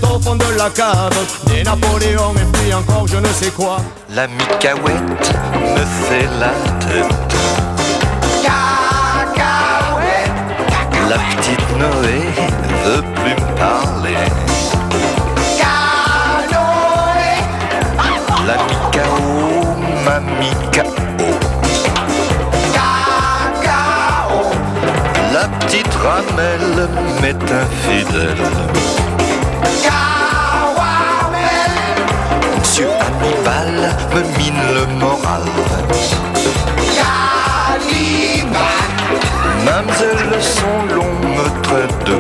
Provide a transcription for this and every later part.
au fond de la cave. Des Napoléons et puis encore je ne sais quoi. La micaouette me fait la tête. Cacahuète, La petite Noé veut plus me parler. canoë, La micao, ma micao. cacao, La petite ramelle m'est infidèle. caramel, Monsieur Hannibal me mine le moral. cannibale, Mamselle, son long me traite de con.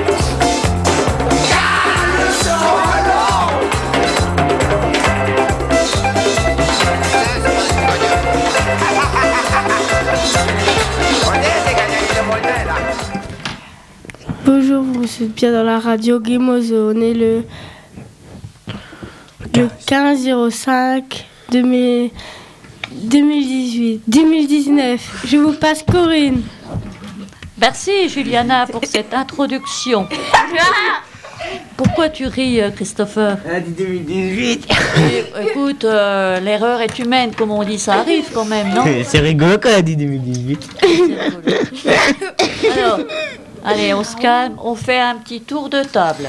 Bonjour, vous êtes bien dans la radio Gemozo. On est le 15-05 2019. Je vous passe Corinne. Merci Juliana pour cette introduction. Pourquoi tu ris, Christopher? 2018. Écoute, l'erreur est humaine, comme on dit, ça arrive quand même, non? C'est rigolo quand elle a dit 2018. Alors, allez, on se calme, on fait un petit tour de table.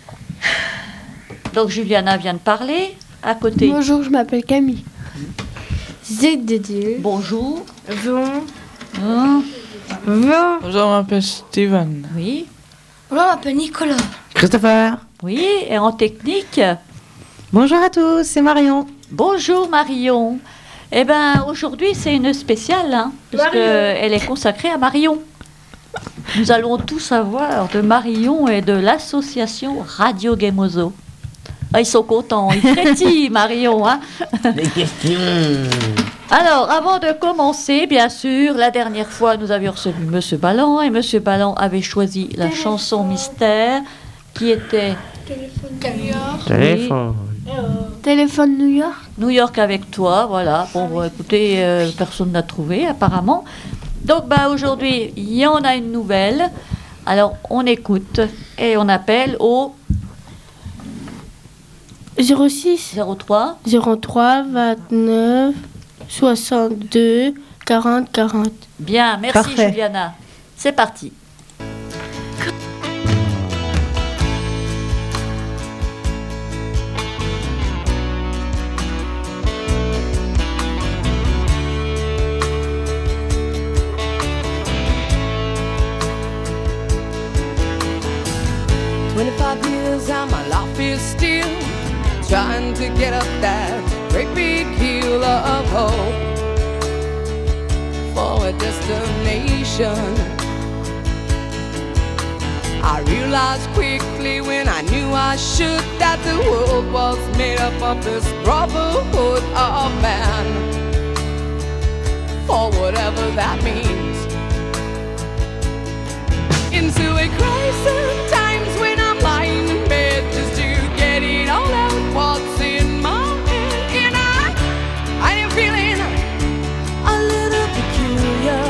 Donc Juliana vient de parler, à côté. Bonjour, je m'appelle Camille. Z de Dieu. Bonjour. Bon. Hein? Bon. Bonjour, je m'appelle Steven. Oui, Bonjour, je m'appelle Nicolas. Christopher. oui, et en technique. Bonjour à tous, c'est Marion. Bonjour Marion. Eh bien, aujourd'hui, c'est une spéciale, hein, parce qu'elle est consacrée à Marion. Nous allons tout savoir de Marion et de l'association Radio Gemozo. Ah, ils sont contents, ils frétillent, Marion. Hein. Des questions. Alors, avant de commencer, bien sûr, la dernière fois, nous avions reçu M. Ballan, et M. Ballan avait choisi la chanson mystère, qui était Téléphone. Téléphone New York. New York avec toi, voilà. Bon, écoutez, personne n'a trouvé, apparemment. Donc, aujourd'hui, il y en a une nouvelle. Alors, on écoute et on appelle au 06 03 03 29 62 40 40. Bien, merci Parfait. Juliana. C'est parti. And my life is still trying to get up that great big hill of hope for a destination. I realized quickly when I knew I should that the world was made up of this brotherhood of man, for whatever that means. Into a crisis times when I'm lying in bed just to get it all out what's in my head. And I am feeling a little peculiar.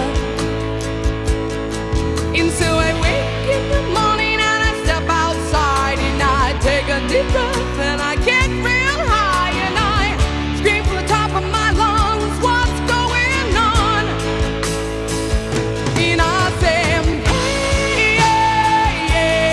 And so I wake in the morning and I step outside and I take a deep breath and I get real high and I scream from the top of my lungs, what's going on? And I say, hey, yeah, yeah.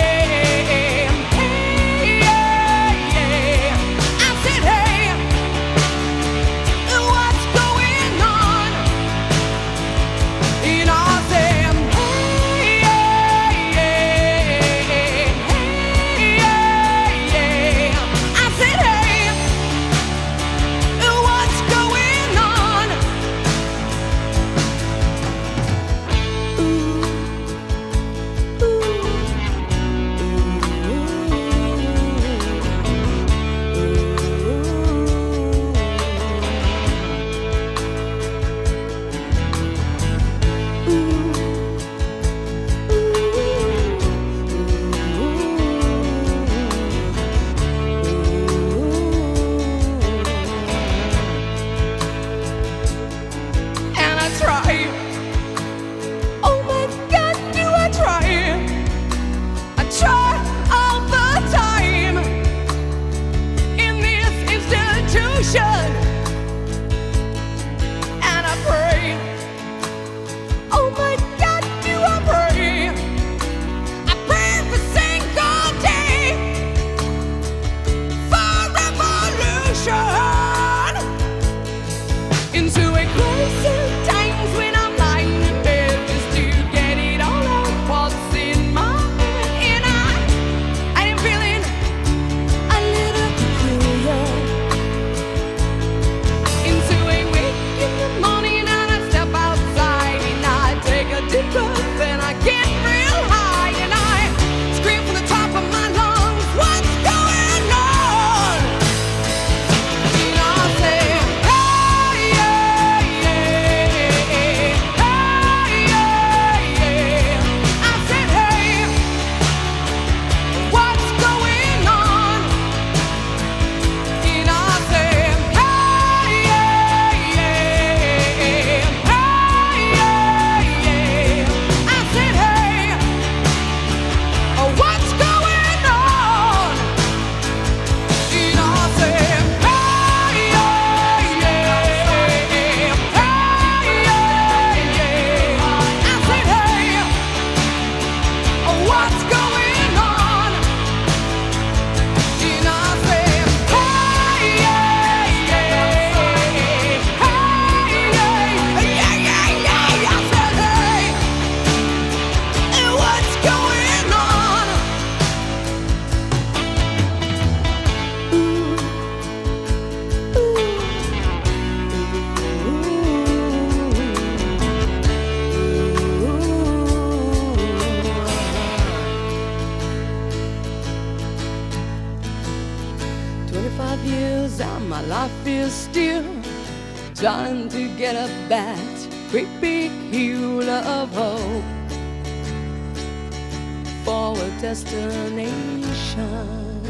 25 years and my life is still trying to get up that great big hill of hope for a destination.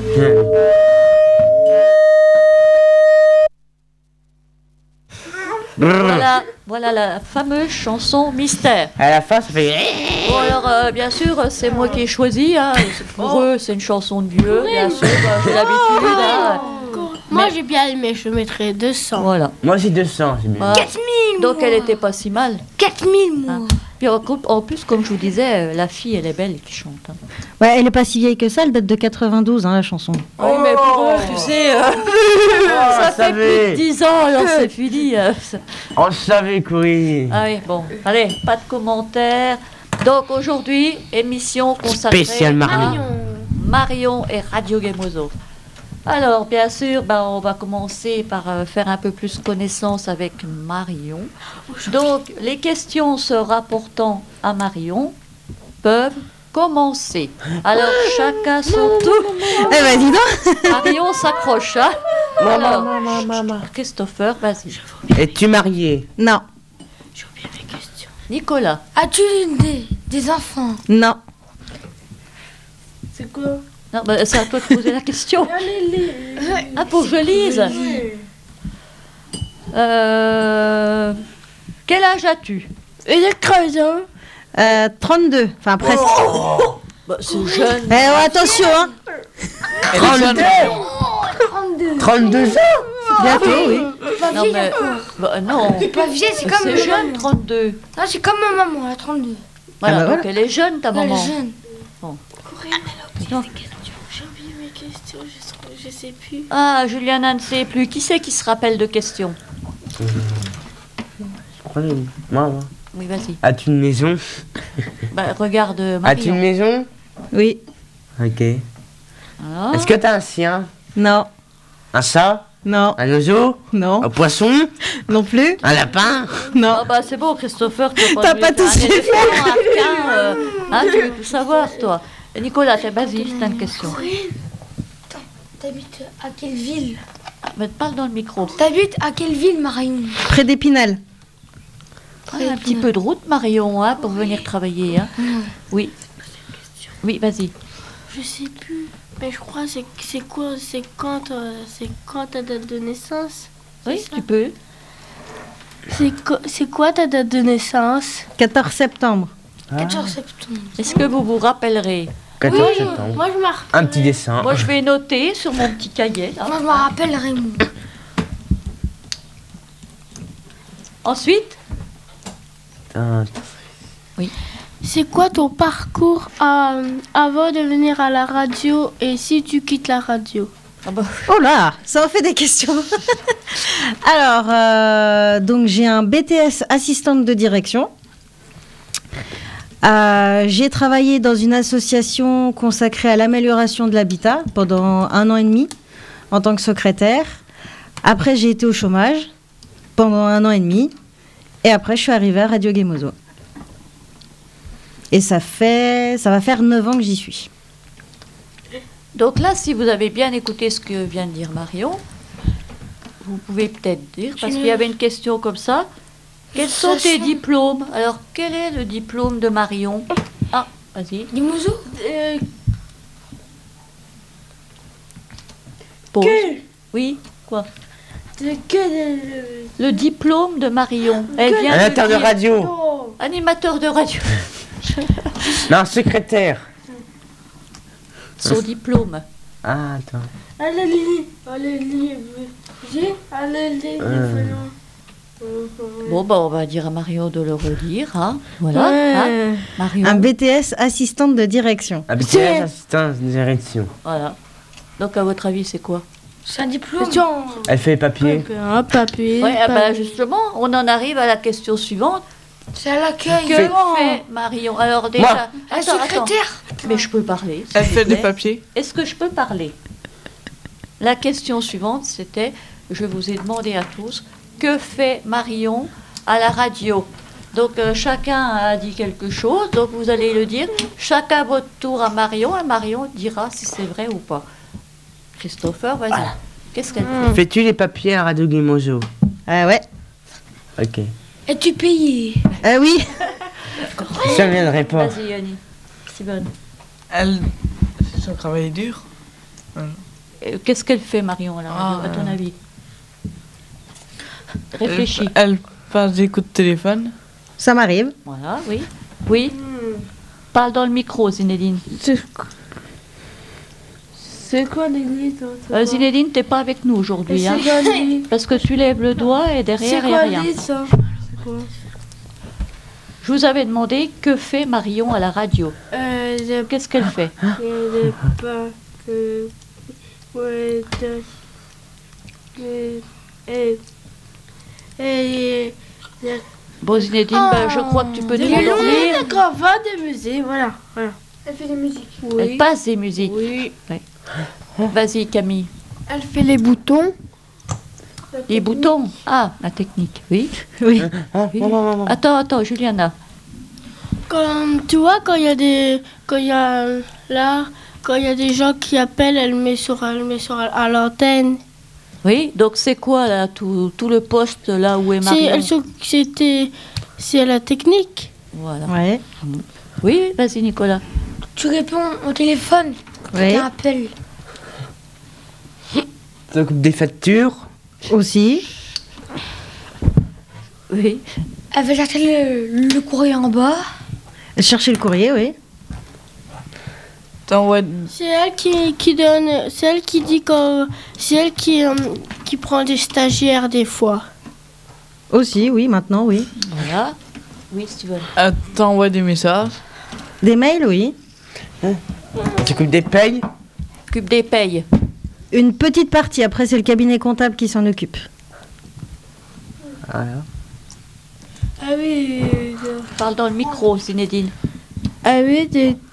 Voilà la fameuse chanson Mystère. À la fin, ça fait. Bon alors, bien sûr, c'est moi qui ai choisi. Hein. Pour eux, c'est une chanson de vieux, bien sûr. J'ai l'habitude. Hein. Moi j'ai bien aimé, je mettrais 200. Voilà. Moi aussi 200, c'est bien. Voilà. 4000 Donc elle était pas si mal. 4000 moi. Hein. Puis en plus, comme je vous disais, la fille, elle est belle qui chante. Hein. Ouais, elle est pas si vieille que ça, elle date de 92, hein, la chanson. Oui, mais pour eux, tu sais, ça fait plus de 10 ans, alors c'est fini. On le savait, oui. Ah oui, bon, allez, pas de commentaires. Donc aujourd'hui, émission consacrée Spécial Marion. à Marion et Radio Gemozo. Alors, bien sûr, on va commencer par faire un peu plus connaissance avec Marion. Donc, les questions se rapportant à Marion peuvent commencer. Alors, chacun son tour. Eh ben, dis donc. Marion s'accroche. Hein. Alors, Christopher, vas-y. Es-tu marié? Non, J'ai oublié mes questions. Nicolas. As-tu des enfants? non. C'est quoi? Non, c'est à toi de poser la question. Ah, pour que je lise. Quel âge as-tu? Et j'ai 13 ans. 32, enfin presque. C'est jeune. Eh ouais, attention, hein. 32 ans? Bientôt, oui. Non, mais. Non. Pas vieille, c'est comme C'est ma jeune, maman. 32. Ah, c'est comme ma maman, elle a 32. Voilà, Ah bah donc elle est jeune, ta Elle est maman. jeune. Non. J'ai oublié mes questions, je sais plus. Ah, Juliana ne sait plus. Qui c'est qui se rappelle de questions? Moi. Oui, vas-y. As-tu une maison? Regarde As-tu une Marion. maison? Oui, Ok. Alors, Est-ce que t'as un chien? non, Un chat? non, Un oiseau? non, Un poisson? non plus, Un lapin? non. c'est bon, Christopher. Tu T'as pas tous un les éléphant, un requin, tu veux tout savoir, toi. Et Nicolas, vas-y, c'est une question. T'habites à quelle ville? Mais parle dans le micro. T'habites à quelle ville, Marion? Près d'Épinal. Un petit peu de route, Marion, hein, pour venir travailler. Hein. Oui. Oui, vas-y. Je sais plus. Mais je crois que c'est quand ta date de naissance? Oui, tu peux. C'est quoi ta date de naissance? 14 septembre. 14 septembre. Est-ce que vous vous rappellerez? 14 septembre. Moi je me rappelle. Un petit dessin. Moi, je vais noter sur mon petit cahier. Là. Moi je me rappelle Raymond. Ensuite, C'est quoi ton parcours avant de venir à la radio et si tu quittes la radio? Oh là, ça en fait des questions. Alors, donc j'ai un BTS assistante de direction. J'ai travaillé dans une association consacrée à l'amélioration de l'habitat pendant 1 an et demi en tant que secrétaire. Après, j'ai été au chômage pendant 1 an et demi. Et après, je suis arrivée à Radio Gemozo. Et ça va faire 9 ans que j'y suis. donc là, si vous avez bien écouté ce que vient de dire Marion, vous pouvez peut-être dire, parce qu'il y avait une question comme ça, quels sont tes diplômes? Alors, quel est le diplôme de Marion? Ah, vas-y. Gemozo? Pause. Oui, quoi? Le diplôme de Marion. Elle vient de Animateur de dire- radio. Animateur de radio. Non, secrétaire. Son diplôme. Ah, attends. Bon, on va dire à Marion de le redire. Hein. Voilà. Hein. Marion. Un BTS assistante de direction. BTS assistant de direction. Voilà. Donc, à votre avis, c'est quoi? C'est un diplôme. Elle fait les papiers. Un papier. Ouais, justement, on en arrive à la question suivante. C'est à l'accueil. Que fait Marion? Alors déjà, Un attends. secrétaire. Mais je peux parler. s'il Elle vous fait des plaît. papiers. Est-ce que je peux parler? La question suivante, c'était, je vous ai demandé à tous, que fait Marion à la radio? Donc chacun a dit quelque chose, donc vous allez le dire. Chacun votre tour à Marion, et Marion dira si c'est vrai ou pas. Christopher, vas-y. Voilà. Qu'est-ce qu'elle fait? Fais-tu les papiers à Radio Guimozo? Ah ouais. Ok. Es-tu payé? Ah oui. Ça ne viendrait pas. Vas-y, Yanni. Steven. Elle. C'est son travail dur. Qu'est-ce qu'elle fait, Marion, à la radio, à ton avis? Réfléchis. Elle passe des coups de téléphone. Ça m'arrive. Voilà, oui. Oui. Parle dans le micro, Zinedine. C'est quoi l'église? Zinedine, t'es pas avec nous aujourd'hui, hein, C'est quoi l'église? parce que tu lèves le doigt et derrière, il n'y a rien. ça? C'est quoi? Je vous avais demandé que fait Marion à la radio. Qu'est-ce qu'elle fait? Bon, Zinedine, je crois que tu peux t'endormir. Des cravates, des musées, voilà. Elle fait des musiques. Elle passe des musiques. Oui. Ouais. Vas-y, Camille. Elle fait les boutons. Les boutons. Ah, la technique, oui. Oui. Oui. Attends, Juliana. Tu vois, quand il y a des gens qui appellent, elle met sur à l'antenne. Oui, donc c'est quoi là, tout le poste là où est Marion? C'est la technique. Voilà. Ouais. Oui, vas-y, Nicolas. Tu réponds au téléphone. Ouais. Quelqu'un appelle. T'occupes des factures? Aussi. Oui. Elle va chercher le courrier en bas. Chercher le courrier, oui. T'envoies. C'est elle qui donne, c'est elle qui dit c'est elle qui prend des stagiaires des fois. Aussi, oui, maintenant, oui. Voilà. Oui, Steven. T'envoies des messages. Des mails, oui. T'occupes des payes? Occupe des payes. Une petite partie, après c'est le cabinet comptable qui s'en occupe. Voilà. Ah oui. Parle dans le micro, Zinedine. Ah oui,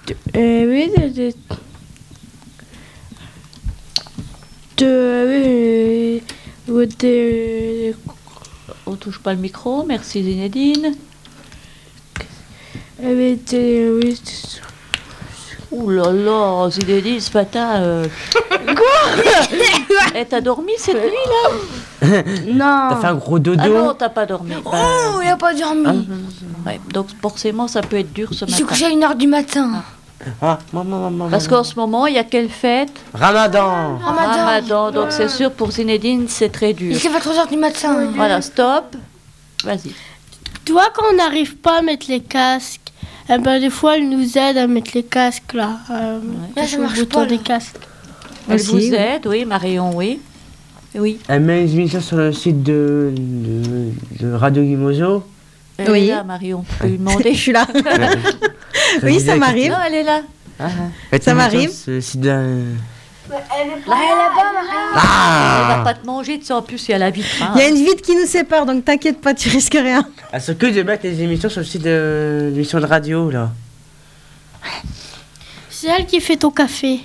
On touche pas le micro, merci Zinedine. Ouh là là, Zinedine, ce matin. Quoi? T'as dormi cette nuit là? Non. T'as fait un gros dodo? Ah non, t'as pas dormi. Oh, il a pas dormi. Ouais, donc forcément, ça peut être dur ce Il s'est matin. couché à 1h du matin. Ah, maman. Parce qu'en ce moment, il y a quelle fête? Ramadan. Ramadan, donc c'est sûr pour Zinedine, c'est très dur. Il s'est fait 3h du matin. Voilà, stop. Vas-y. Tu vois, quand on n'arrive pas à mettre les casques, eh ben, des fois, elle nous aide à mettre les casques là. Là, ça le marche bouton pas, des là. casques. Elle Aussi, vous oui. aide, oui, Marion, oui. Oui. Elle met les émissions sur le site de Radio Guimozo. Elle Oui. est là, Marion. Tu peux lui demander. Je suis là. Oui, ça m'arrive. Non, elle est là. Ça m'arrive. Sur le site de... Là, elle est là-bas, Marie. Elle va pas te manger, tu sais, en plus, il y a la vitre. hein. Il y a une vitre qui nous sépare, donc t'inquiète pas, tu risques rien. Elle s'occupe de mettre les émissions sur le site de l'émission de radio, là. C'est elle qui fait ton café.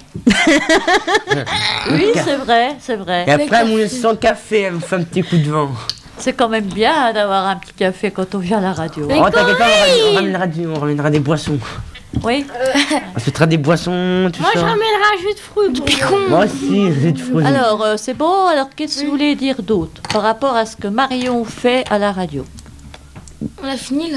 Oui, c'est vrai, c'est vrai. Et après, elle me laisse son café, elle me fait un petit coup de vent. C'est quand même bien hein, d'avoir un petit café quand on vient à la radio. Oh, t'inquiète pas, on ramènera des boissons. Oui. On se fera des boissons, tout Moi, je ça. ramènerai un jus de fruits. Du picon. Moi aussi, j'ai de fruits. Alors, c'est bon. Alors, qu'est-ce que vous voulez dire d'autre par rapport à ce que Marion fait à la radio? On a fini là.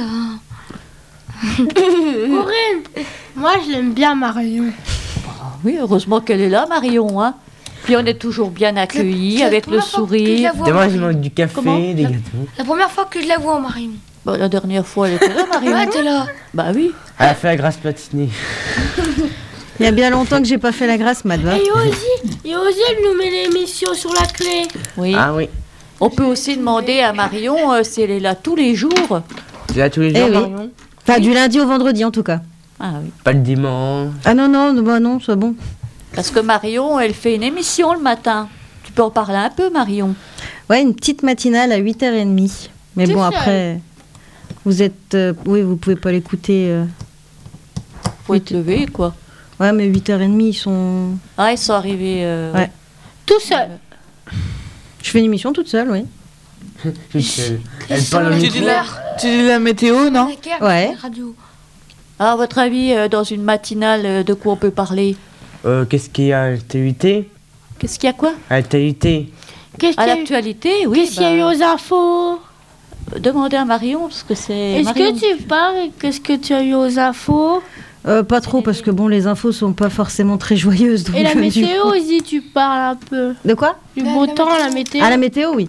Corinne, moi, je l'aime bien, Marion. Oui, heureusement qu'elle est là, Marion. Hein. Puis on est toujours bien accueillis La avec le première fois que je sourire. la vois, Demain, je Marion. mange du café, Comment des gâteaux. La première fois que je la vois, Marion. Bon, la dernière fois, elle était là, Marion. Ouais, t'es là. Bah oui. Elle a fait la grasse patinée. Il y a bien longtemps que j'ai pas fait la grâce, Madva. Et Ozzy, elle nous met l'émission sur la clé. Oui. Ah oui. On peut aussi demander à Marion si elle est là tous les jours. Tu es là tous les Eh jours, oui. Marion? Enfin, du lundi au vendredi en tout cas. Ah oui. Pas le dimanche. Ah non, bah non, c'est bon. Parce que Marion, elle fait une émission le matin. Tu peux en parler un peu, Marion? Ouais, une petite matinale à 8h30. Mais Tout bon, seul. après, vous êtes... oui, vous pouvez pas l'écouter. Faut te lever, quoi. Ouais, mais 8h30, ils sont... Ah, ils sont arrivés. Ouais. Tout seul. Je fais une émission toute seule, oui. Elle parle au Tu micro. dis la météo, non? Ouais. Radio. Ah, à votre avis, dans une matinale, de quoi on peut parler? Qu'est-ce qu'il y a? TUT? Qu'est-ce qu'il y a quoi? Actualité. Qu'est-ce À qu'il y a eu, l'actualité, oui. qu'est-ce qu'il y a eu aux infos? Demandez à Marion, parce que c'est Est-ce Marion. que tu parles et qu'est-ce que tu as eu aux infos? Pas trop, parce que bon, les infos sont pas forcément très joyeuses. Donc, Et la du météo coup- aussi, tu parles un peu. De quoi? Du beau temps, la météo. À la météo, oui.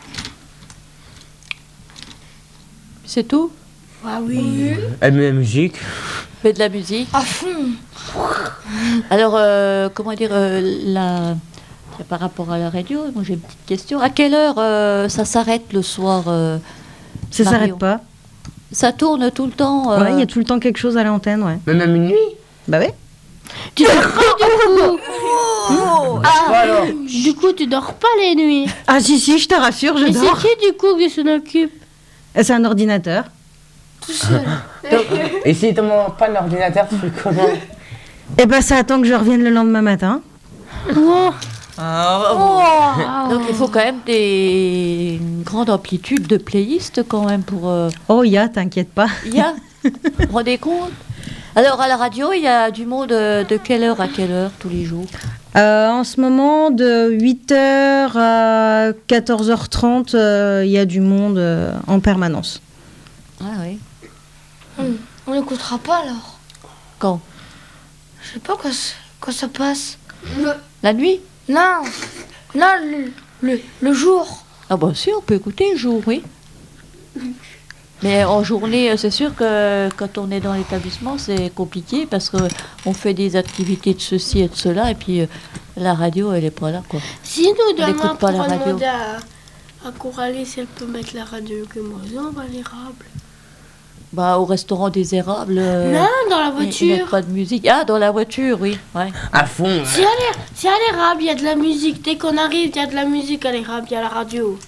C'est tout? Ah oui. Et la musique. Fait de la musique. À fond. Alors, comment dire, par rapport à la radio, moi j'ai une petite question. À quelle heure ça s'arrête le soir? Ça Marion s'arrête pas. Ça tourne tout le temps. Ouais, il y a tout le temps quelque chose à l'antenne, ouais. Même à minuit. Bah ouais. Tu dors pas du coup. Alors, Du coup, tu dors pas les nuits. Ah si, si, je te rassure, je Et dors. c'est qui du coup qui s'en occupe? C'est un ordinateur. Tout seul. et si tu n'as pas l'ordinateur, tu fais comment? Et ben ça attend que je revienne le lendemain matin. Oh. Donc il faut quand même une grande amplitude de playlists quand même pour... Oh, t'inquiète pas. Il y a Vous vous rendez compte? Alors à la radio, il y a du monde de quelle heure à quelle heure tous les jours? En ce moment, de 8h à 14h30, il y a du monde en permanence. Ah oui. On n'écoutera pas alors. Quand? Je sais pas quand ça passe. La nuit? Non. Non, le jour. Ah bah si, on peut écouter le jour, oui. Mais en journée, c'est sûr que quand on est dans l'établissement, c'est compliqué parce qu'on fait des activités de ceci et de cela, et puis la radio, elle est pas là, quoi. Si nous On demain n'écoute pas pour la radio. demander à Coralie si elle peut mettre la radio que moi, on va l'érable. Bah, au restaurant des érables. Non, dans la il n'y a voiture. pas de musique. Ah, dans la voiture, oui. Ouais. À fond. Si à l'érable, il y a de la musique. Dès qu'on arrive, il y a de la musique à l'érable, il y a la radio.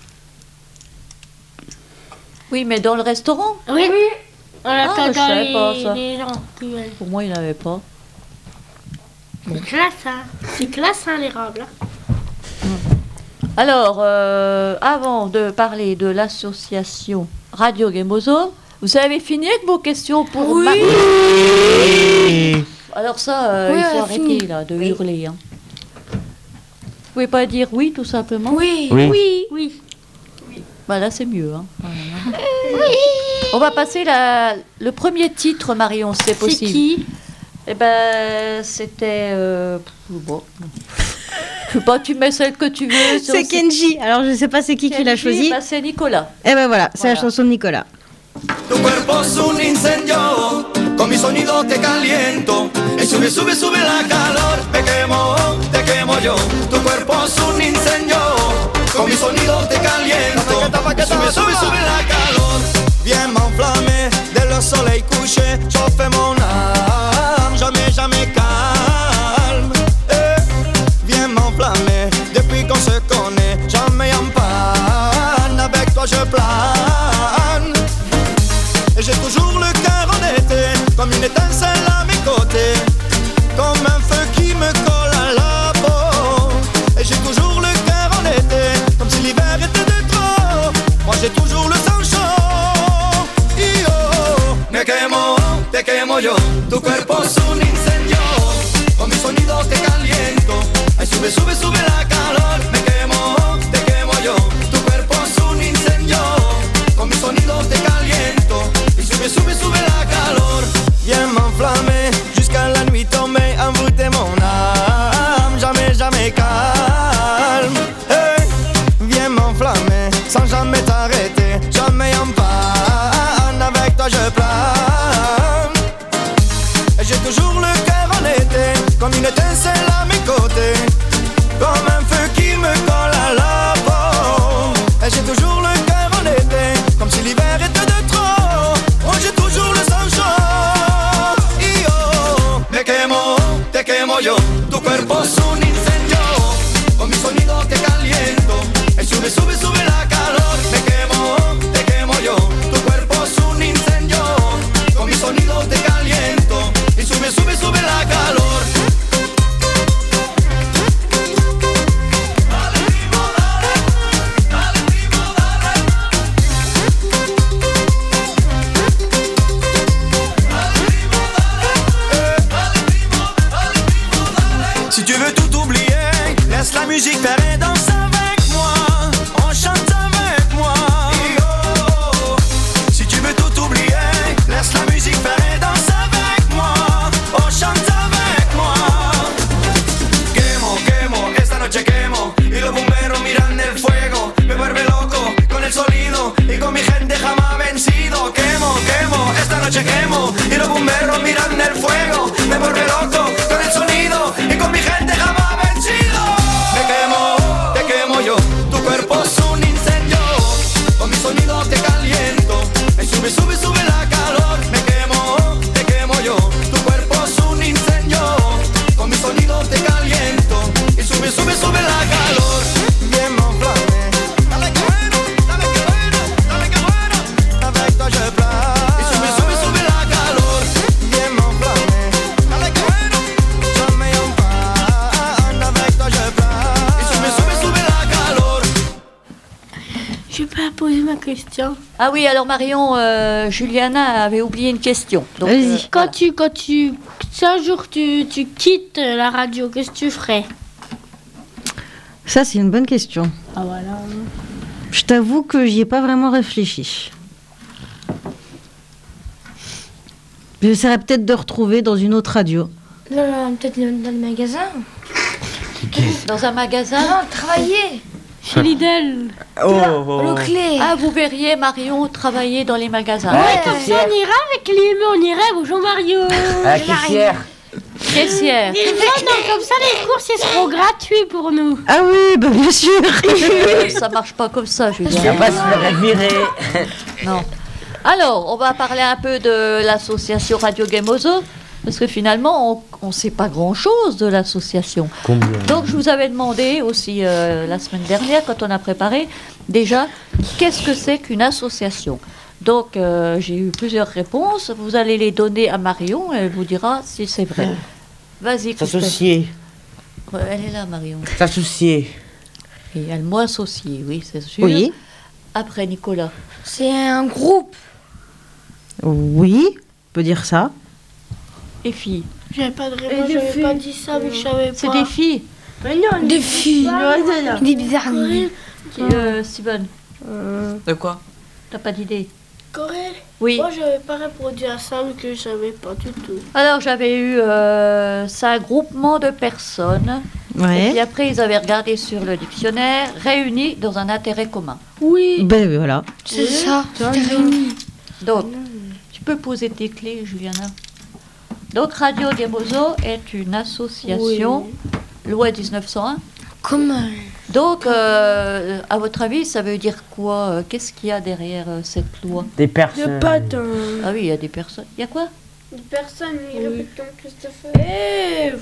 Oui, mais dans le restaurant, Oui. On attend je dans savais pas, ça. les gens qui viennent. pour moi, il n'y en avait pas. C'est classe, hein. C'est classe, hein, l'érable. hein. Alors, avant de parler de l'association Radio Gemozo, vous avez fini avec vos questions pour Oui. Alors ça, Oui, il faut on a arrêter fini. là de hurler. Hein. Vous pouvez pas dire oui tout simplement? Oui. Oui. Oui. Bah là c'est mieux. Hein. On va passer le premier titre, Marion, si c'est C'est possible. qui? Eh ben c'était bon. Je sais pas, tu mets celle que tu veux. C'est Kenji. Alors je sais pas c'est qui l'a choisi. Bah, c'est Nicolas. Et ben voilà, c'est la Voilà. chanson de Nicolas. Tu cuerpo es un incendio, con mi sonido te caliento. Y sube, sube, sube la calor, te quemo yo. Tu cuerpo es un incendio, con mi sonido te caliento. Y sube, sube, sube la calor. Viens m'enflammer, dès le soleil couché, chauffe mon âme, jamais, jamais calme. Viens m'enflammer, depuis qu'on se connaît, jamais en panne, avec toi je plane. Et j'ai toujours le cœur en été, comme une étincelle à mes côtés, comme un feu qui me colle à la peau. Et j'ai toujours le cœur en été, comme si l'hiver était de trop. Moi j'ai toujours le sang chaud. Yo, te quemo yo, tu cuerpo es un incendio, con mi sonido te caliento. Ay, sube, sube, sube la calor, te quemo yo, tu cuerpo es un incendio, con mi sonido te caliento. Sube, sube, sube la calor. Viens m'enflammer jusqu'à la nuit tombée, envoûter mon âme, jamais, jamais calme. Hey, viens m'enflammer sans jamais t'arrêter, jamais en panne, avec toi je plane. Et j'ai toujours le cœur en été, comme une étincelle à mes côtés, comme un feu qui me musique fait et danse avec moi. On chante avec moi. Si tu veux tout oublier, laisse la musique faire et danse avec moi. On chante avec moi. Quemo, quemo, esta noche quemo. Y los bomberos miran el fuego. Me vuelve loco con el sonido. Y con mi gente jamás vencido. Quemo, quemo, esta noche quemo. Y los bomberos miran el fuego. Me vuelve loco con el sonido. Y con mi gente jamás vencido. Te quemo yo. Tu cuerpo es un incendio. Con mi sonido te caliento. Y sube, sube, sube la calor. Te quemo yo. Tu cuerpo es un incendio. Con mi sonido te caliento. Y sube, sube, sube la calor. Bien m'enflamme. Dale que bueno, dale que bueno, dale que bueno. Avec toi je plane. Y sube, sube, sube la calor. Bien m'enflamme. Dale que bueno, yo me enflamme. Avec toi je plane. Y sube, sube, sube la calor. Je peux poser ma question. Ah oui, alors Marion, Juliana avait oublié une question. Donc, Vas-y. Si un jour tu quittes la radio, qu'est-ce que tu ferais? Ça, c'est une bonne question. Ah voilà. Je t'avoue que j'y ai pas vraiment réfléchi. J'essaierais peut-être de retrouver dans une autre radio. Non, peut-être dans le magasin. dans un magasin. Non, travailler. Chez Lidl. Le clé. Ah, vous verriez Marion travailler dans les magasins. Ouais, comme ça on ira avec Lim, on irait. Bonjour Mario. La caissière. Caissière. Non, comme ça les courses ils seront gratuits pour nous. Ah oui, bah bien sûr. Ça marche pas comme ça, Julien. On va se faire virer. Non. Alors, on va parler un peu de l'association Radio Gamozo, parce que finalement, on ne sait pas grand-chose de l'association. Combien? Donc, je vous avais demandé aussi la semaine dernière, quand on a préparé, déjà, qu'est-ce que c'est qu'une association? Donc, j'ai eu plusieurs réponses. Vous allez les donner à Marion, elle vous dira si c'est vrai. Vas-y, Christophe. S'associer. Ouais, elle est là, Marion. S'associer. Et elle m'a associé, oui, c'est sûr. Oui. Après, Nicolas. C'est un groupe. Oui, on peut dire ça. Et filles. J'avais pas de réponse, j'avais pas dit ça, mais je savais pas. C'est des filles. Mais non, Des filles. Des bizarreries. Simone, De quoi? t'as pas d'idée? Corel. Oui. Moi j'avais pas répondu à ça, mais que je savais pas du tout. Alors j'avais eu c'est un groupement de personnes. Et Ouais. puis après ils avaient regardé sur le dictionnaire, réunis dans un intérêt commun. Oui. Ben voilà. C'est ça. C'était réuni. Donc tu peux poser tes clés, Juliana. Donc Radio Gamozo est une association, loi 1901. Comment? Donc à votre avis ça veut dire quoi? Qu'est-ce qu'il y a derrière cette loi? Des personnes. Ah oui, il y a des personnes. Il y a quoi? Une personne, il répète comme Christopher.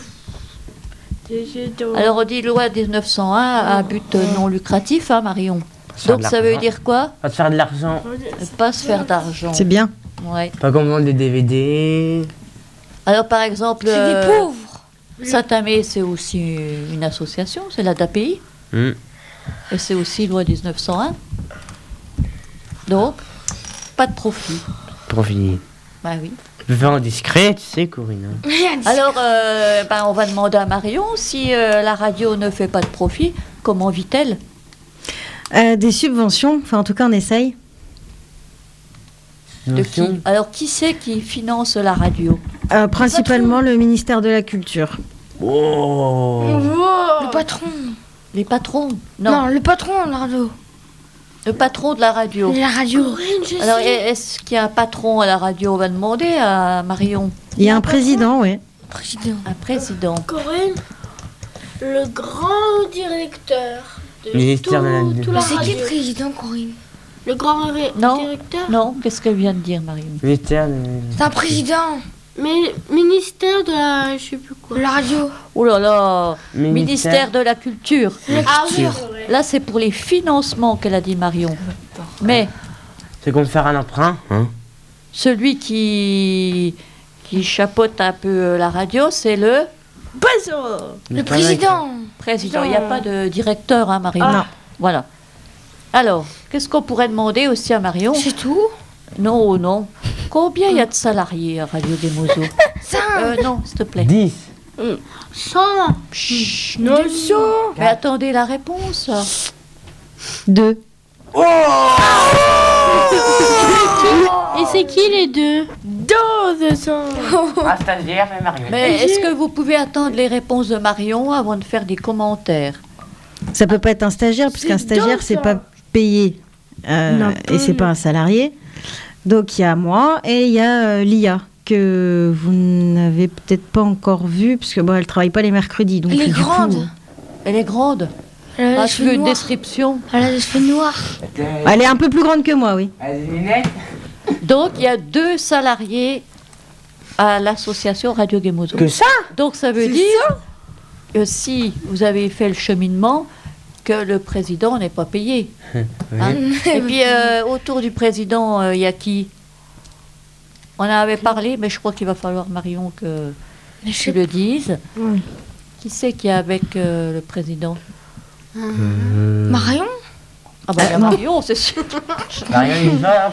Alors on dit loi 1901 à but non lucratif, hein, Marion. Faire Donc de ça veut l'argent. dire quoi? Pas de faire de l'argent. Pas se faire d'argent. C'est bien. Ouais. Pas comme vendre des DVD. Alors par exemple, C'est des pauvres. Saint-Amé, c'est aussi une association, c'est la DAPI, Hmm. et c'est aussi loi 1901. Donc, pas de profit. Profit. Bah oui. Je peux faire en discret, tu sais, Corinne. Alors, on va demander à Marion si la radio ne fait pas de profit, comment vit-elle? Des subventions, enfin en tout cas on essaye. De qui? Alors, qui c'est qui finance la radio? Principalement le ministère de la Culture. Oh. Le patron. Les patrons? Non, le patron de la radio. Le patron de la radio. La radio. Alors, est-ce qu'il y a un patron à la radio? On va demander à Marion. Il y a un président, oui. Président. Un président. Corinne, le grand directeur de Ministère de la- tout la C'est qui radio. président, Corinne? Le grand Non. directeur. Non, qu'est-ce qu'elle vient de dire, Marion? Ministère de... C'est un président Mais ministère de la, je sais plus quoi. de la radio. Oh là là, ministère de la Culture. Ah oui, Culture. c'est vrai. Là, c'est pour les financements qu'elle a dit Marion. Mais C'est comme faire un emprunt, hein. celui qui chapeaute un peu la radio, c'est le Le président. président. Il n'y a pas de directeur, hein, Marion. Non. Voilà. Alors, qu'est-ce qu'on pourrait demander aussi à Marion? C'est tout? Non, non. Combien il y a de salariés à Radio Gamozo? Ça. Non, s'il te plaît. 10. 100. Non, ça. Mais attendez la réponse. 2. Et c'est qui les deux? 12. Un stagiaire, mais Marion. Mais est-ce que vous pouvez attendre les réponses de Marion avant de faire des commentaires? Ça peut pas être un stagiaire, puisqu'un stagiaire, c'est pas payé. Et c'est pas un salarié. Donc il y a moi et il y a Lia, que vous n'avez peut-être pas encore vue, puisque bon, elle travaille pas les mercredis. Donc, Elle est du coup, grande. Elle est grande. Elle a Ah, les tu veux cheveux une noirs. description? Elle a les cheveux noirs. elle est un peu plus grande que moi, oui. Elle a des lunettes. Donc, il y a 2 salariés à l'association Radio Gemozo. Que ça? Donc, ça veut dire que si vous avez fait le cheminement, que le président n'est pas payé. Hein? Et puis, autour du président, il y a qui? On en avait parlé, mais je crois qu'il va falloir, Marion, que tu le dises. Qui c'est qui est avec le président? Marion. Ah bah, il y a Marion, c'est sûr. Marion, il va.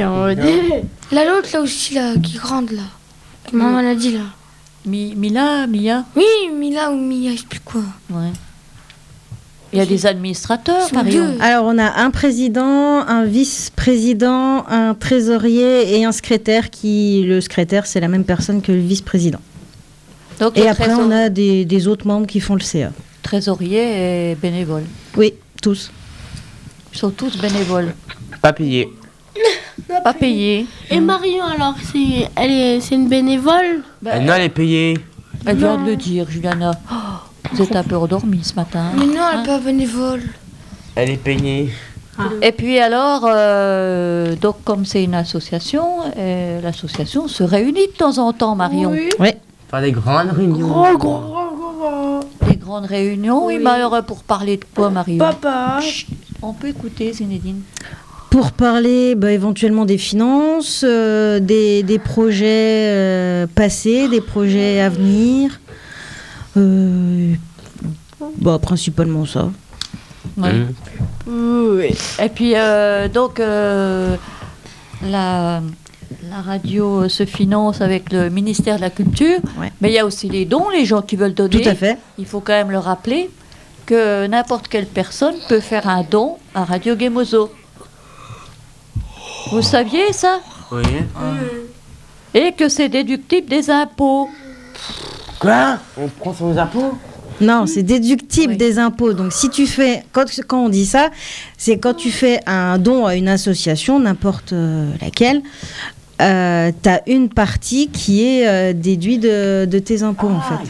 Là, l'autre, là aussi, là, qui est grande, là. Qui maman l'a dit, là. Mia. Oui, Mila ou Mia, je sais plus quoi. Ouais. Il y a des administrateurs, Ils sont Marion. 2. Alors, on a un président, un vice-président, un trésorier et un secrétaire le secrétaire, c'est la même personne que le vice-président. Donc, Et le après, on a des autres membres qui font le CA. trésorier et bénévole. Oui, tous. Ils sont tous bénévoles. Pas payé. Pas payés. Et Marion, alors, c'est une bénévole? Non, elle est payée. Elle vient de le dire, Juliana. Oh, vous êtes un peu endormie ce matin. Mais non, elle Hein? est pas bénévole. Elle est payée. Et puis alors, donc comme c'est une association, l'association se réunit de temps en temps, Marion. Oui. Faire des grandes réunions. Des grandes réunions. Oui, mais alors pour parler de quoi, Marion? Papa. Chut, on peut écouter, Zinedine. Pour parler éventuellement des finances, des projets passés, des projets à venir. Principalement ça. Oui. Oui. Et puis, donc, la radio se finance avec le ministère de la Culture, Ouais. mais il y a aussi les dons, les gens qui veulent donner. Tout à fait. Il faut quand même le rappeler que n'importe quelle personne peut faire un don à Radio Gemozo. Vous saviez ça? Oui. Et que c'est déductible des impôts. Quoi? On prend son impôts? Non, c'est déductible Oui. des impôts. Donc, si tu fais, quand on dit ça, c'est quand tu fais un don à une association, n'importe laquelle, tu as une partie qui est déduite de tes impôts, en fait.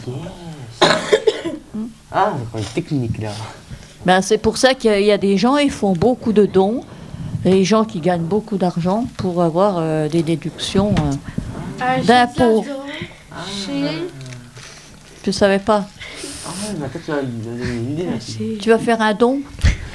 Ah, c'est une technique là. Ben, c'est pour ça qu'il y a des gens, ils font beaucoup de dons. Les gens qui gagnent beaucoup d'argent pour avoir des déductions d'impôts. Je ne savais pas. Ah ouais, mais toi, tu as une idée là. Tu vas faire un don?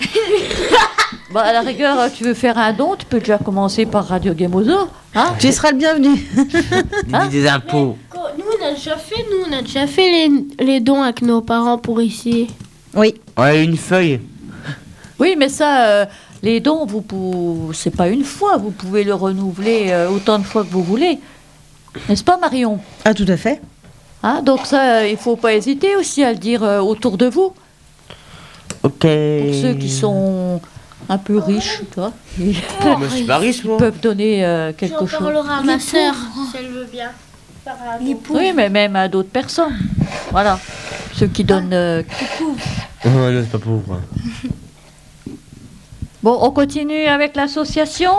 À la rigueur, tu veux faire un don, tu peux déjà commencer par Radio Gemozo. Hein? Tu seras le bienvenu. Des impôts. Nous, on a déjà fait les dons avec nos parents pour ici. Oui. Ouais, une feuille. Oui, mais ça, les dons, c'est pas une fois. Vous pouvez le renouveler autant de fois que vous voulez. N'est-ce pas, Marion? Ah, tout à fait. Hein? Donc ça, il faut pas hésiter aussi à le dire autour de vous. Ok. Pour ceux qui sont un peu riches, toi, ils Moi, je suis pas riche, moi. peuvent donner quelque J'en chose. parlerai à ma sœur, si elle veut bien. Oui, mais même à d'autres personnes. Voilà. Ceux qui donnent... Oh, non, c'est pas pauvre. Bon, on continue avec l'association?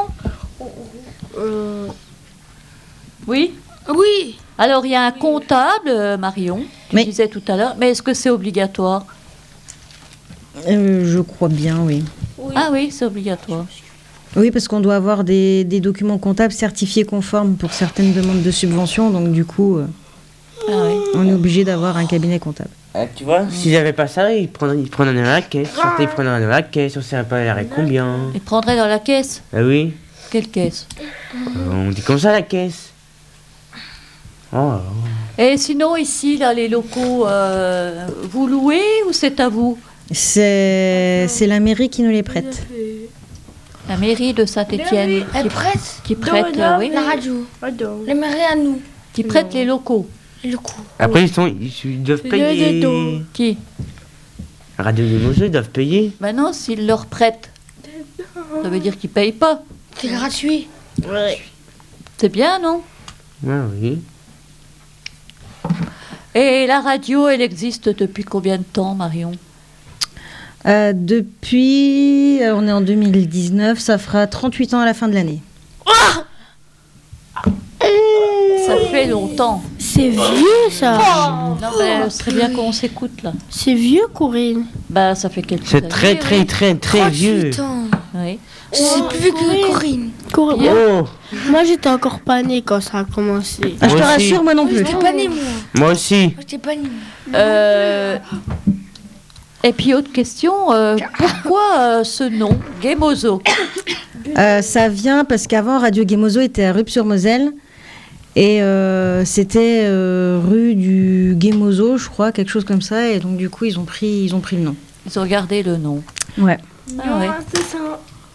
Oui? Oui. Alors, il y a un comptable, Marion, tu Oui. disais tout à l'heure, mais est-ce que c'est obligatoire? Je crois bien, oui. Ah oui, c'est obligatoire. Oui, parce qu'on doit avoir des documents comptables certifiés conformes pour certaines demandes de subventions. Donc, du coup, Ah oui. on est obligé d'avoir un cabinet comptable. Tu vois, si j'avais pas ça, ils prenaient dans la caisse. Ils prenaient dans la caisse, on savait pas elle aurait combien. Ils prendraient dans la caisse? Ah oui. Quelle caisse? On dit comme ça la caisse. Oh. Et sinon, ici, là, les locaux, vous louez ou c'est à vous? C'est la mairie qui nous les prête. La mairie de Saint-Étienne Elle prête qui prête, oui, la radio. La mairie à nous. qui prête les locaux. Le coup. Après, ils doivent payer. Qui? Radio Gemozo, ils doivent payer. Ben non, s'ils leur prêtent, ça veut dire qu'ils payent pas. C'est gratuit. C'est bien, non? Ah oui. Et la radio, elle existe depuis combien de temps, Marion? Depuis, on est en 2019, ça fera 38 ans à la fin de l'année. Ça fait longtemps. C'est vieux ça. Non, ben, ce serait bien qu'on s'écoute, là. C'est vieux, Corinne. Bah, ça fait quelques C'est années. très, très, très, très vieux. 38 ans. Oui. C'est plus vieux que Corinne. Corinne. Oh, Moi, j'étais encore pas née quand ça a commencé. Ah, je te Moi aussi. rassure, moi non plus. J'étais pas née, moi. moi aussi. J'étais pas née. Et puis, autre question, pourquoi ce nom, Gemozo? Ça vient parce qu'avant, Radio Gemozo était à Rupt-sur-Moselle. Et c'était rue du Gemozo, je crois, quelque chose comme ça. Et donc, du coup, ils ont pris le nom. Ils ont gardé le nom. Ouais. Ah ouais. c'est ça.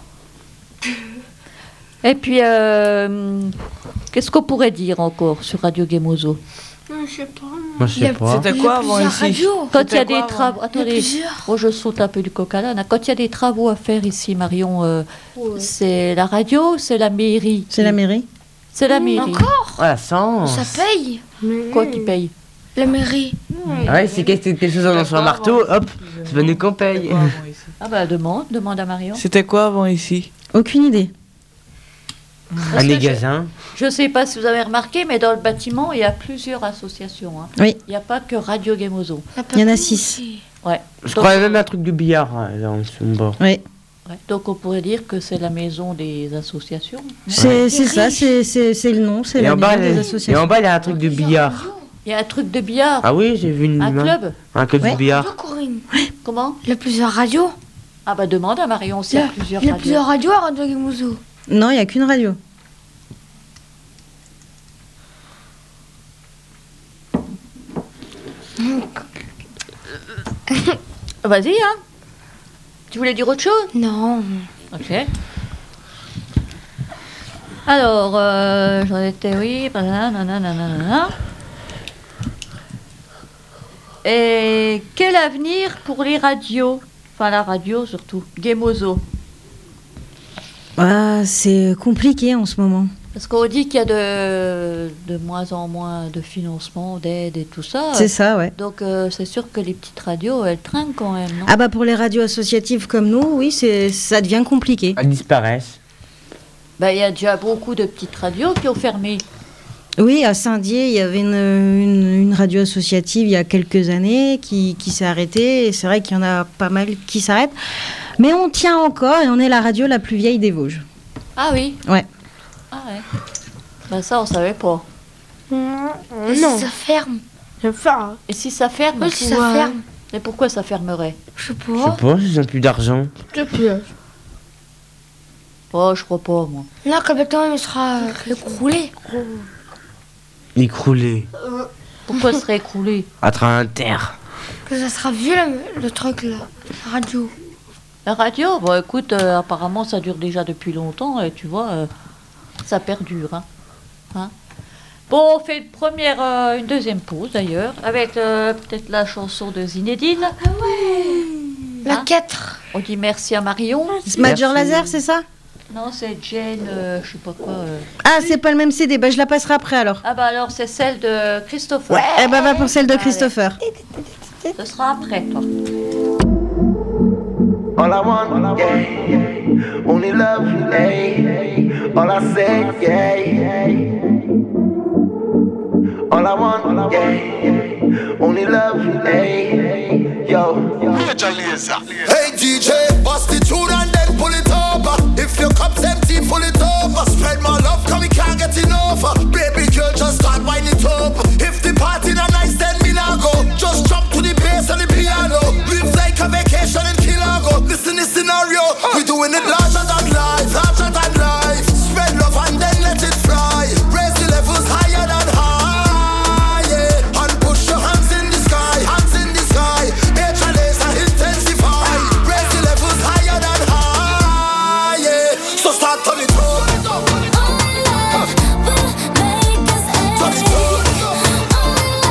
Et puis, qu'est-ce qu'on pourrait dire encore sur Radio Gemozo? Je sais pas. Moi, je sais pas. C'était quoi avant ici? Quand il y a C'était quoi des avant? travaux... Attendez, oh, je saute un peu du coq à l'âne. Quand il y a des travaux à faire ici, Marion, c'est la radio ou c'est la mairie? C'est la mairie. C'est la mairie. Encore Ah, sans. Ça paye. Quoi qui paye? La mairie. Ah ouais, c'est quelque chose en sur un marteau, hop, c'est venu qu'on paye. Ah bah demande à Marion. C'était quoi avant ici? Aucune idée. Un magasin. Je ne sais pas si vous avez remarqué, mais dans le bâtiment, il y a plusieurs associations. Hein. Oui. Il n'y a pas que Radio Gemozo. Il y en a 6. Ouais. Je croyais même un truc de billard là en dessous de bord. Oui. Ouais. Donc on pourrait dire que c'est la maison des associations. C'est ça, c'est le nom, c'est Et la en bas, maison des et associations. en bas, il y a un truc de billard. Il y a un truc de billard. Ah oui, j'ai vu une Un main. club. Un club Ouais. de billard. Radio, Corinne. Comment? Il y a plusieurs radios. Ah bah demande à Marion s'il y a plusieurs Il y a radios. plusieurs radios à Radio Gemozo. Non, il n'y a qu'une radio. Vas-y, hein. Tu voulais dire autre chose? Non. Ok. Alors, j'en étais, oui. Nanana. Et quel avenir pour les radios? Enfin, la radio surtout. Gemozo. Ah, c'est compliqué en ce moment. Parce qu'on dit qu'il y a de moins en moins de financement, d'aide et tout ça. C'est ça, ouais. Donc, c'est sûr que les petites radios, elles trinquent quand même, non? Ah bah pour les radios associatives comme nous, oui, ça devient compliqué. Elles disparaissent. Ben, il y a déjà beaucoup de petites radios qui ont fermé. Oui, à Saint-Dié, il y avait une radio associative il y a quelques années qui s'est arrêtée. Et c'est vrai qu'il y en a pas mal qui s'arrêtent. Mais on tient encore et on est la radio la plus vieille des Vosges. Ah oui? Ouais. Ah ouais. Ben ça, on savait pas. Et si ça ferme? Et si ça ferme? Oui, si ça ferme. Mais pourquoi ça fermerait? Je sais Je pas. sais pas, ils ont plus d'argent. Oh, je crois pas, moi. Là, quand le temps il sera écroulé. Écroulé. Pourquoi ça serait écroulé? À travers la terre. Que ça sera vieux le truc là. La radio. La radio, bon, écoute, apparemment, ça dure déjà depuis longtemps, et tu vois, ça perdure. Hein. Bon, on fait une deuxième pause, d'ailleurs, avec peut-être la chanson de Zinedine. La 4. On dit merci à Marion. Major Merci. Laser, c'est ça? Non, c'est Jane, je sais pas quoi. Ah, c'est pas le même CD, bah je la passerai après alors. Ah bah alors, c'est celle de Christopher. Eh bah va pour celle de Allez. Christopher. Ce sera après, toi. All I want, yeah, only love, hey. All I say, yeah. All I want, yeah, only love, hey. Yo, Hey DJ, bust the tune and then pull it over. If your cup's empty, pull it over. Spread my love, cause we can't get enough. Baby girl, just start winding it up. If the party not nice, then me not go. Just jump to the bass and the piano. Live like a vacation in Chicago. Listen this scenario, we doing it larger than life, larger than life. Spread love and then let it fly. Raise the levels higher than high, yeah. And push your hands in the sky, hands in the sky. Intensify, raise the levels higher than high, yeah. So start turn it up. Turn it up.